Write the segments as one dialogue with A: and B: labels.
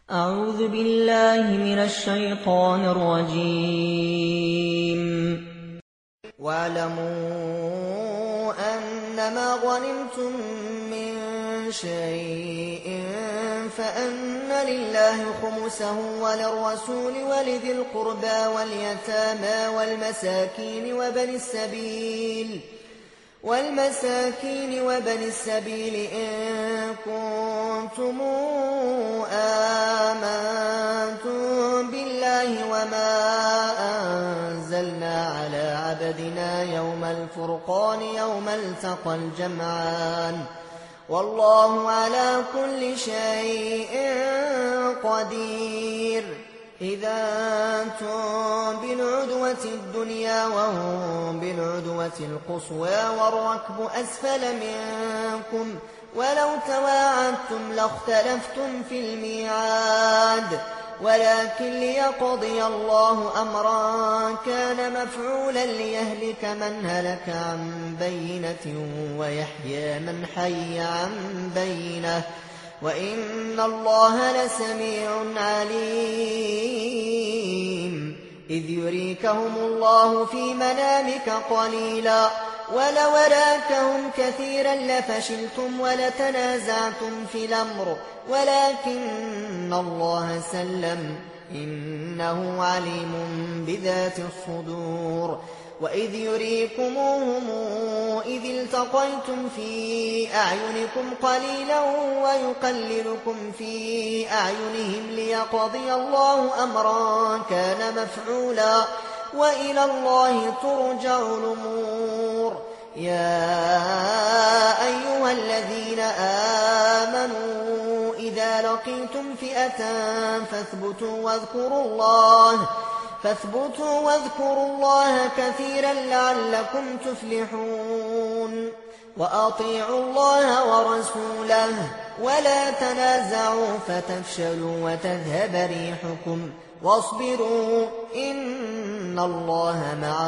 A: أعوذ بالله من الشيطان الرجيم.
B: واعلموا أنما غنمتم من شيء فأن لله خمسه وللرسول ولذي القربى واليتامى والمساكين وبن السبيل إن كنتم آمنتم بالله وما أنزلنا على عبدنا يوم الفرقان يوم التقى الجمعان والله على كل شيء قدير. إذا أنتم بالعدوة الدنيا وهم بالعدوة القصوى والركب أسفل منكم ولو تواعدتم لاختلفتم في الميعاد ولكن ليقضي الله أمرا كان مفعولا ليهلك من هلك عن بينة ويحيى من حي عن بينة وإن الله لسميع عليم. إذ يريكهم الله في منامك قليلا ولو أراكهم كثيرا لفشلتم ولتنازعتم في الأمر ولكن الله سلم إنه عليم بذات الصدور. وإذ يريكموهم إذ التقيتم في أعينكم قليلا ويقللكم في أعينهم ليقضي الله أمرا كان مفعولا وإلى الله ترجع الأمور. يا أيها الذين آمنوا إذا لقيتم فئة فاثبتوا واذكروا الله كثيرا لعلكم تفلحون. وأطيعوا الله ورسوله ولا تنازعوا فتفشلوا وتذهب ريحكم واصبروا إن الله مع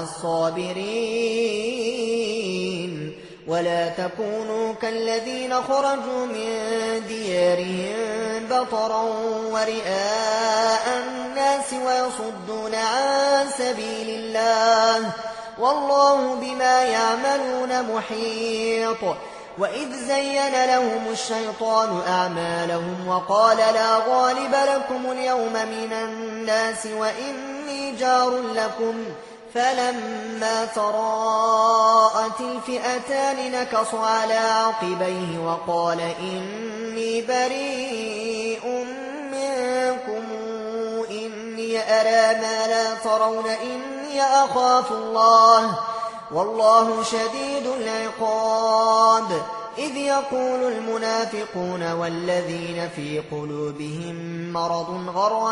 B: الصابرين. ولا تكونوا كالذين خرجوا من ديارهم بطرا ورئاء الناس ويصدون عن سبيل الله والله بما يعملون محيط. وإذ زين لهم الشيطان أعمالهم وقال لا غالب لكم اليوم من الناس وإني جار لكم فلما تراءت الفئتان نكص على عقبيه وقال إني بريء منكم إني أرى ما لا ترون إني أخاف الله والله شديد العقاب. إذ يقول المنافقون والذين في قلوبهم مرض غر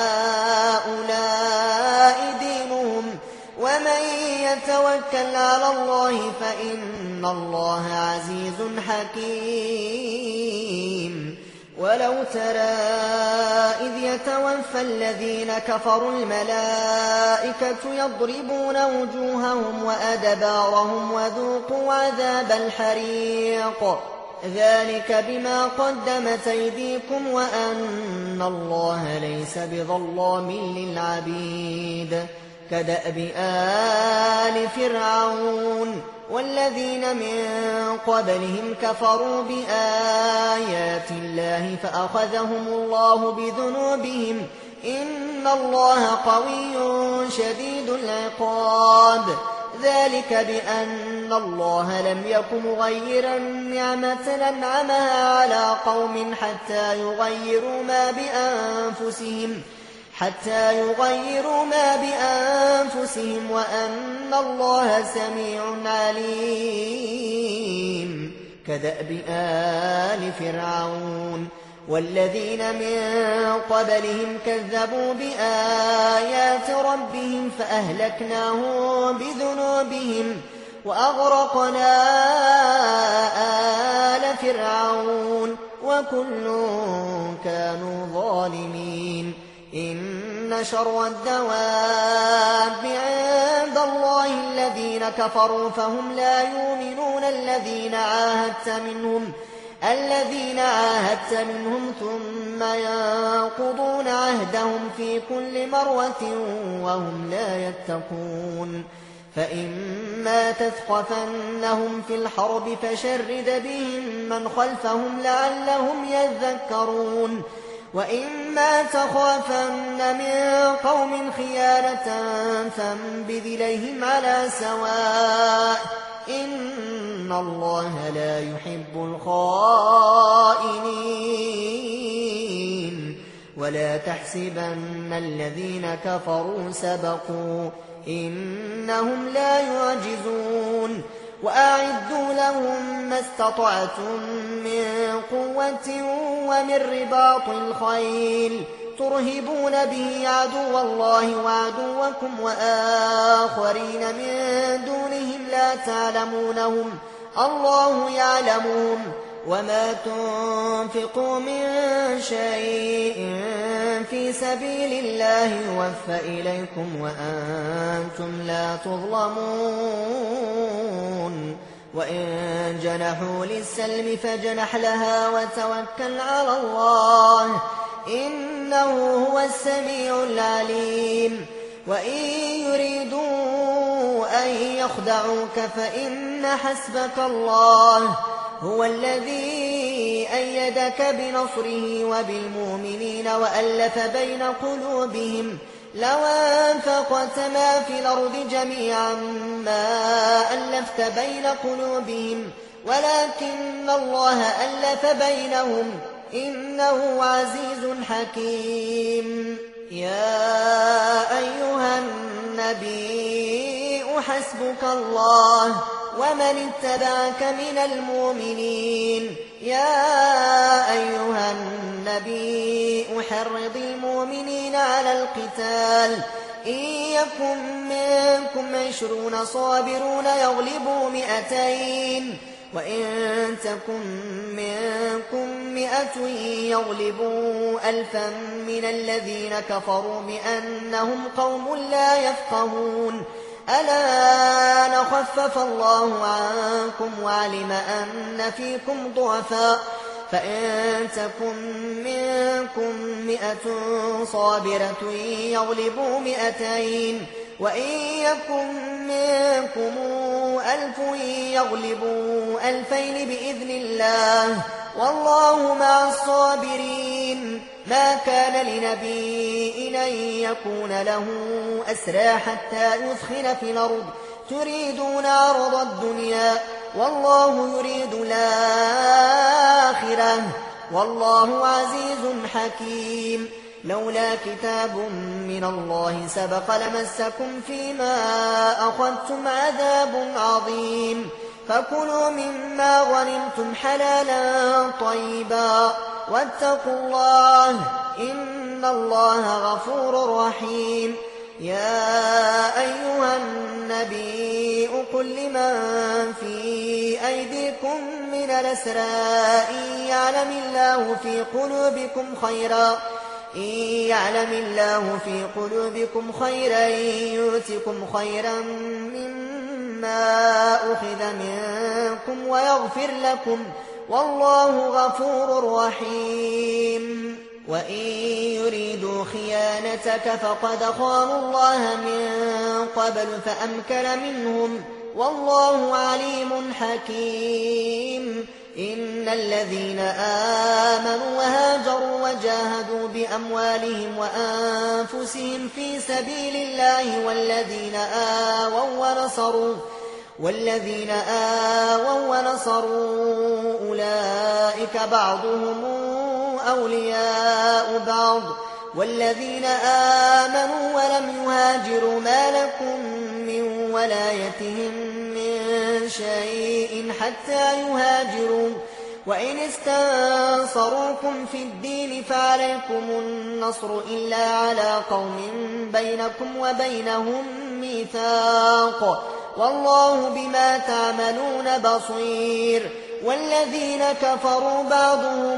B: هؤلاء دينهم ومن يتوكل على الله فإن الله عزيز حكيم. ولو ترى إذ يتوفى الذين كفروا الملائكة يضربون وجوههم وأدبارهم وذوقوا عذاب الحريق ذلك بما قدمت أيديكم وأن الله ليس بظلام للعبيد. كدأب آل فرعون والذين من قبلهم كفروا بآيات الله فأخذهم الله بذنوبهم إن الله قوي شديد العقاب. ذلك بأن الله لم يك مغيرا نعمة أنعمها على قوم حتى يغيروا ما بأنفسهم وأن الله سميع عليم. كدأب آل فرعون والذين من قبلهم كذبوا بآيات ربهم فأهلكناهم بذنوبهم وأغرقنا آل فرعون وكل كانوا ظالمين. إن شر الدواب عند الله الذين كفروا فهم لا يؤمنون الذين عاهدت منهم ثم ينقضون عهدهم في كل مرة وهم لا يتقون فإما تثقفنهم في الحرب فشرد بهم من خلفهم لعلهم يذكرون وإما تخافن من قوم خيانة فانبذ إليهم على سواء إن الله لا يحب الخائنين ولا تحسبن الذين كفروا سبقوا إنهم لا يعجزون وأعدوا لهم ما استطعتم من قوة ومن رباط الخيل ترهبون به عدو الله وعدوكم وآخرين من دونهم لا تعلمونهم الله يعلمهم وما تنفقوا من شيء في سبيل الله يوفى إليكم وأنتم لا تظلمون وإن جنحوا للسلم فاجنح لها وتوكل على الله إنه هو السميع العليم وإن يريدوا أن يخدعوك فإن حسبك الله هو الذي أيدك بنصره وبالمؤمنين وألف بين قلوبهم لو أنفقت ما في الأرض جميعا ما ألفت بين قلوبهم ولكن الله ألف بينهم إنه عزيز حكيم يا أيها النبي حسبك الله ومن اتبعك من المؤمنين يا أيها النبي حرض المؤمنين على القتال إن يكن منكم 20 صابرون يغلبوا 200 وإن تكن منكم 100 يغلبوا 1000 من الذين كفروا بأنهم قوم لا يفقهون الآن خفف الله عنكم وعلم أن فيكم ضعفاء فإن تكن منكم 100 صابرة يغلبوا 200 وإن يكن منكم 1000 يغلبوا 2000 بإذن الله والله مع الصابرين ما كان لنبي أن يكون له أسرى حتى يثخن في الأرض تريدون عرض الدنيا والله يريد الآخرة والله عزيز حكيم لولا كتاب من الله سبق لمسكم فيما أخذتم عذاب عظيم فكلوا مما غنمتم حلالا طيبا واتقوا الله إن الله غفور رحيم يا أيها النبي قل لمن في أيديكم من الأسرى إن يعلم الله في قلوبكم خيرا يؤتكم خيرا مما أخذ منكم ويغفر لكم والله غفور رحيم وإن يريدوا خيانتك فقد خانوا الله من قبل فأمكن منهم والله عليم حكيم إن الذين آمنوا وهاجروا وجاهدوا بأموالهم وأنفسهم في سبيل الله والذين آووا ونصروا أولئك بعضهم أولياء بعض والذين آمنوا ولم يهاجروا ما لكم من ولايتهم من شيء حتى يهاجروا وإن استنصروكم في الدين فعليكم النصر إلا على قوم بينكم وبينهم ميثاق والله بما تعملون بصير والذين كفروا بعضهم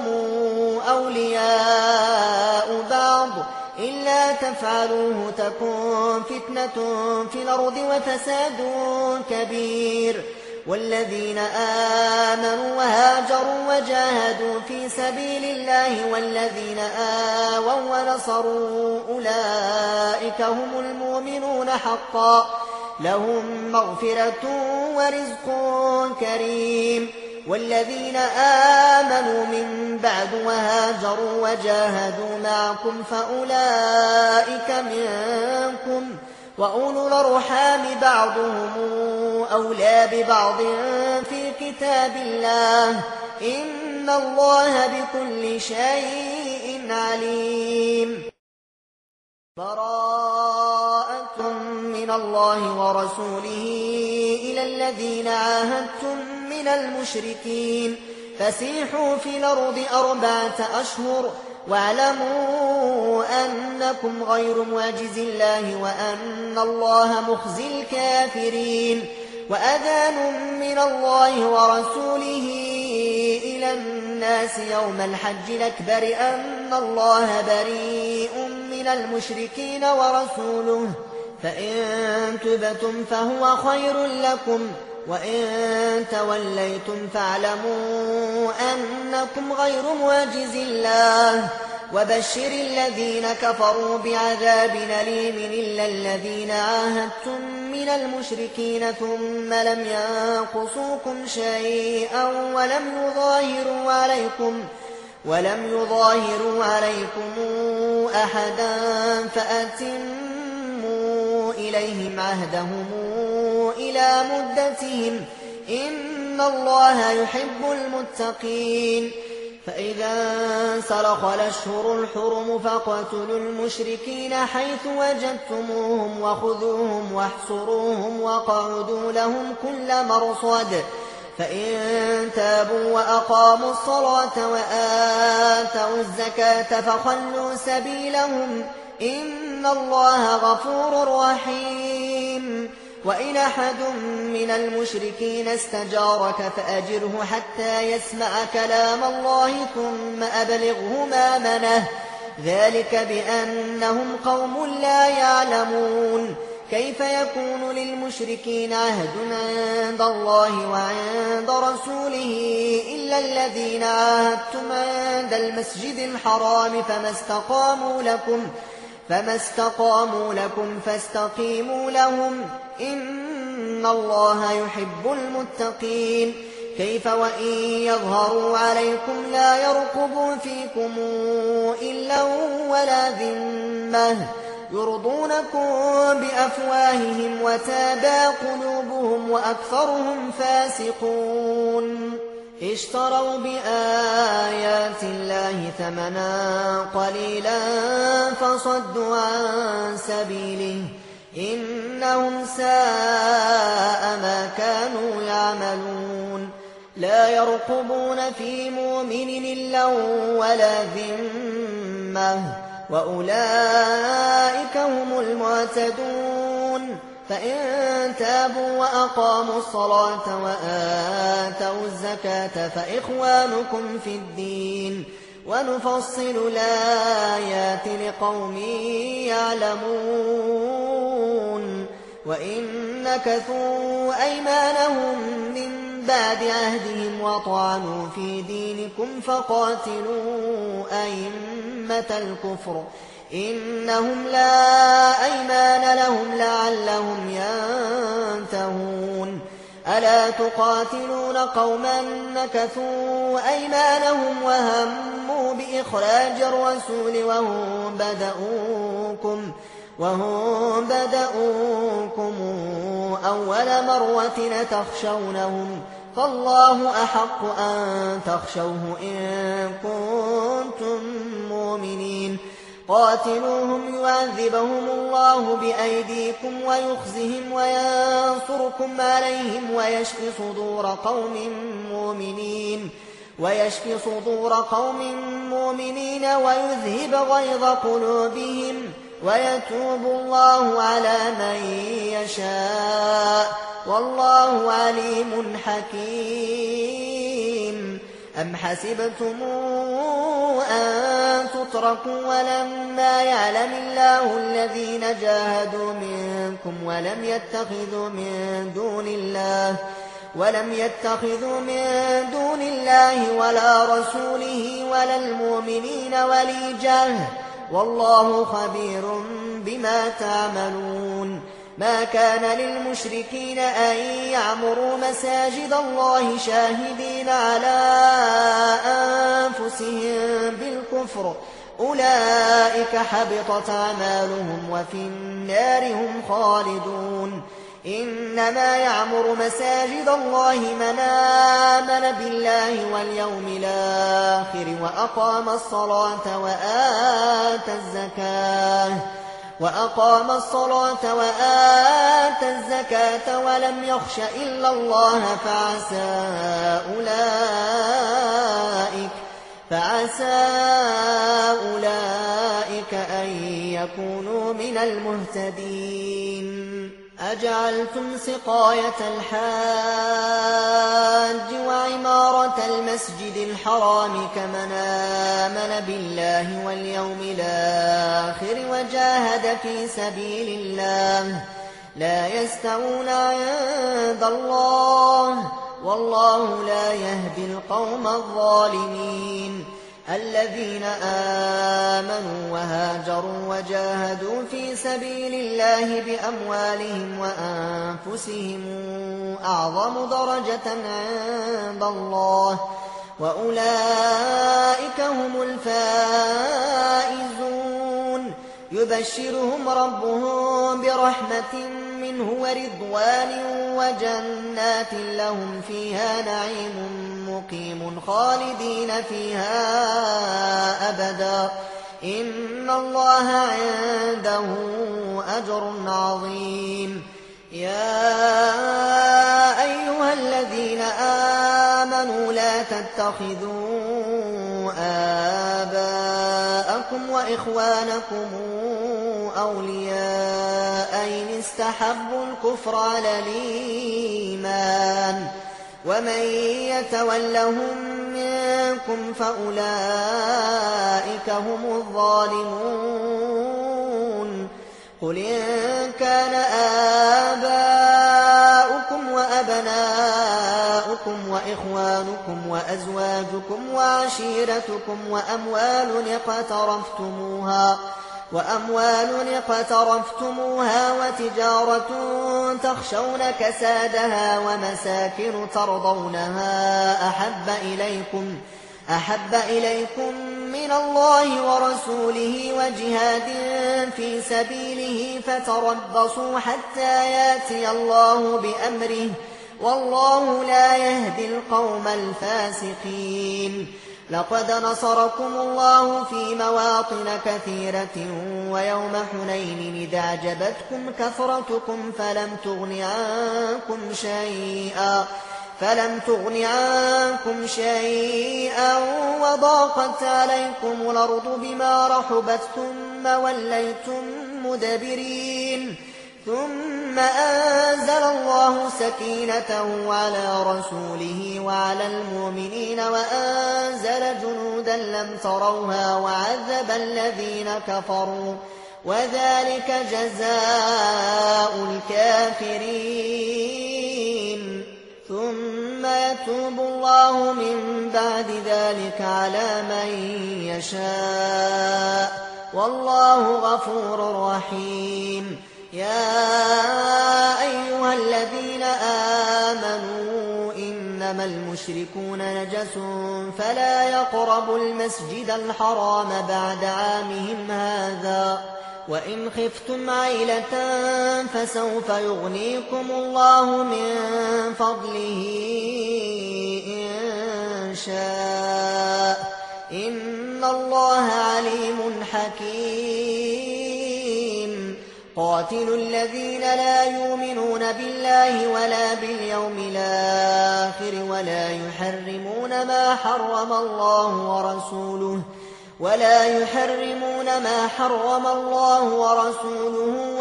B: أولياء بعض إلا تفعلوه تكن فتنة في الأرض وفساد كبير والذين آمنوا وهاجروا وجاهدوا في سبيل الله والذين آووا ونصروا أولئك هم المؤمنون حقا لهم مغفرة ورزق كريم. والذين آمنوا من بعد وهاجروا وجاهدوا معكم فأولئك منكم وأولو الأرحام بعضهم أولى ببعض في كتاب الله إن الله بكل شيء عليم. براءة من الله ورسوله إلى الذين عاهدتم من المشركين فسيحوا في الأرض 4 أشهر واعلموا أنكم غير معجز الله وأن الله مخزي الكافرين. وأذان من الله ورسوله إلى الناس يوم الحج الأكبر أن الله بريء من المشركين ورسوله فإن تبتم فهو خير لكم وإن توليتم فاعلموا أنكم غير معجز الله. وبشر الذين كفروا بعذاب أليم إلا الذين عاهدتم من المشركين ثم لم ينقصوكم شيئا ولم يظاهروا عليكم أحدا فأتموا إليهم عهدهم إلى مدتهم إن الله يحب المتقين. فإذا انسلخ الأشهر الحرم فاقتلوا المشركين حيث وجدتموهم وخذوهم واحصروهم وقعدوا لهم كل مرصد فإن تابوا وأقاموا الصلاة وآتوا الزكاة فخلوا سبيلهم إن الله غفور رحيم. وإن أحد من المشركين استجارك فأجره حتى يسمع كلام الله ثم أبلغه مأمنه ذلك بأنهم قوم لا يعلمون. كيف يكون للمشركين عهد عند الله وعند رسوله إلا الذين عاهدتم عند المسجد الحرام فما استقاموا لكم فاستقيموا لهم إن الله يحب المتقين. كيف وإن يظهروا عليكم لا يرقبوا فيكم إلا ولا ذمة يرضونكم بأفواههم وتابى قلوبهم وأكثرهم فاسقون. اشتروا بآيات الله ثمنا قليلا فصدوا عن سبيله إنهم ساء ما كانوا يعملون. لا يرقبون في مؤمن إلا ولا ذمة وأولئك هم المعتدون. فإن تابوا وأقاموا الصلاة وآتوا الزكاة فإخوانكم في الدين ونفصل الآيات لقوم يعلمون. وإن نكثوا أيمانهم من بعد عهدهم وطعنوا في دينكم فقاتلوا أئمة الكفر إنهم لا أيمان لهم لعلهم ينتهون. ألا تقاتلون قوما نكثوا أيمانهم وهموا بإخراج الرسول وهم بدؤوكم أول مرة تخشونهم فالله أحق أن تخشوه إن كنتم مؤمنين. قاتلوهم يعذبهم الله بأيديكم ويخزهم وينصركم عليهم ويشفي صدور قوم مؤمنين ويذهب غيظ قلوبهم ويتوب الله على من يشاء والله عليم حكيم. أم حسبتم أن تتركوا ولما يعلم الله الذين جاهدوا منكم ولم يتخذوا من دون الله ولم يتخذوا من دون الله ولا رسوله ولا المؤمنين وليجة والله خبير بما تعملون. ما كان للمشركين أن يعمروا مساجد الله شاهدين على أنفسهم بالكفر أولئك حبطت أعمالهم وفي النار هم خالدون. إنما يعمر مساجد الله من آمن بالله واليوم الآخر وأقام الصلاة وآتى الزكاة ولم يخش إلا الله فعسى أولئك أن يكونوا من المهتدين. أجعلتم سقاية الحاج وعمارة المسجد الحرام كمن آمن بالله واليوم الآخر وجاهد في سبيل الله لا يستوون عند الله والله لا يهدي القوم الظالمين. الذين آمنوا وهاجروا وجاهدوا في سبيل الله بأموالهم وأنفسهم أعظم درجة عند الله وأولئك هم الفائزون. يبشرهم ربهم برحمة منه ورضوان وجنات لهم فيها نعيم مقيم خالدين فيها أبدا إن الله عنده أجر عظيم. يا أيها الذين آمنوا لا تتخذوا آباءكم وإخوانكم أولياء إن استحبوا الكفر على الإيمان ومن يتولهم منكم فأولئك هم الظالمون. قل إن كان آباؤكم وأبناؤكم وإخوانكم وأزواجكم وعشيرتكم وأموال اقترفتموها وتجارة تخشون كسادها ومساكن ترضونها أحب إليكم من الله ورسوله وجهاد في سبيله فتربصوا حتى يأتي الله بأمره والله لا يهدي القوم الفاسقين. لقد نصركم الله في مواطن كثيرة ويوم حنين إذ أعجبتكم كثرتكم فلم تغن عنكم شيئا وضاقت عليكم الأرض بما رحبت ثم وليتم مدبرين. ثم أنزل الله سكينته على رسوله وعلى المؤمنين وأنزل جنودا لم تروها وعذب الذين كفروا وذلك جزاء الكافرين. ثم يتوب الله من بعد ذلك على من يشاء والله غفور رحيم. يا أيها الذين آمنوا إنما المشركون نجس فلا يقربوا المسجد الحرام بعد عامهم هذا وإن خفتم عيلة فسوف يغنيكم الله من فضله إن شاء إن الله عليم حكيم. قاتلوا الذين لا يؤمنون بالله ولا باليوم الآخر ولا يحرمون ما حرم الله ورسوله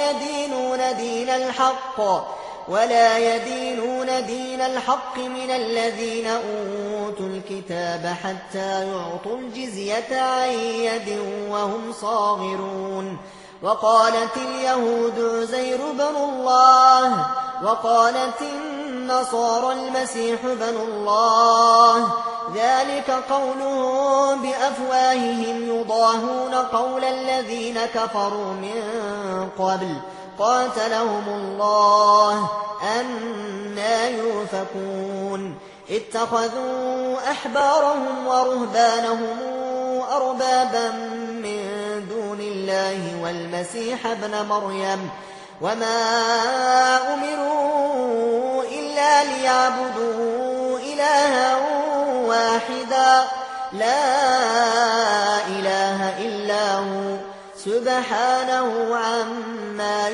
B: ولا يدينون دين الحق من الذين أوتوا الكتاب حتى يعطوا الجزية عن يد وهم صاغرون. وقالت اليهود عزير بن الله وقالت والنصارى المسيح بن الله، ذلك قولهم بأفواههم يضاهون قول الذين كفروا من قبل قاتلهم الله أنى يؤفكون. اتخذوا أحبارهم ورهبانهم أربابا من دون الله والمسيح ابن مريم وما أمروا إلا ليعبدوا إلها واحدا لا إله إلا هو سبحانه عما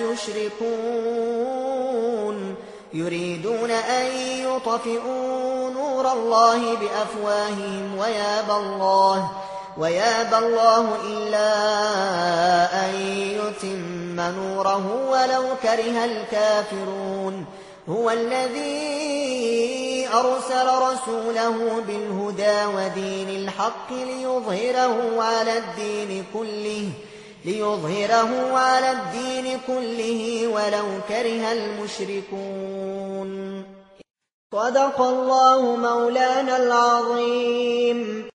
B: يشركون. يريدون أن يطفئوا نور الله بأفواههم ويابى الله إلا أن يتم نوره ولو كره الكافرون. هو الذي أرسل رسوله بالهدى ودين الحق ليظهره على الدين كله ولو كره المشركون. صدق الله مولانا العظيم.